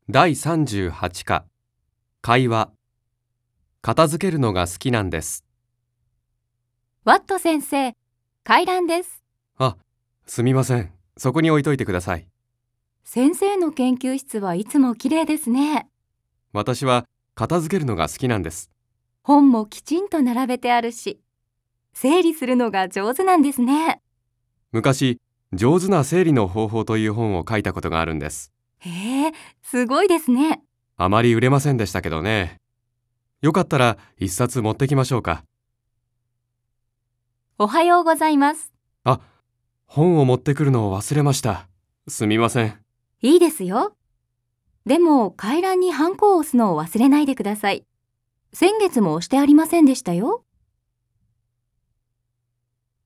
第38課、会話。片付けるのが好きなんです。 ワット先生、回覧です。 あ、すみません。そこに置いといてください。 先生の研究室はいつもきれいですね。 私は片付けるのが好きなんです。 本もきちんと並べてあるし、整理するのが上手なんですね。 昔、上手な整理の方法という本を書いたことがあるんです。 へえ、すごいですね。 あまり売れませんでしたけどね。よかったら一冊持ってきましょうか。 おはようございます。 あ、本を持ってくるのを忘れました。すみません。 いいですよ。でも、回覧にハンコを押すのを忘れないでください。先月も押してありませんでしたよ。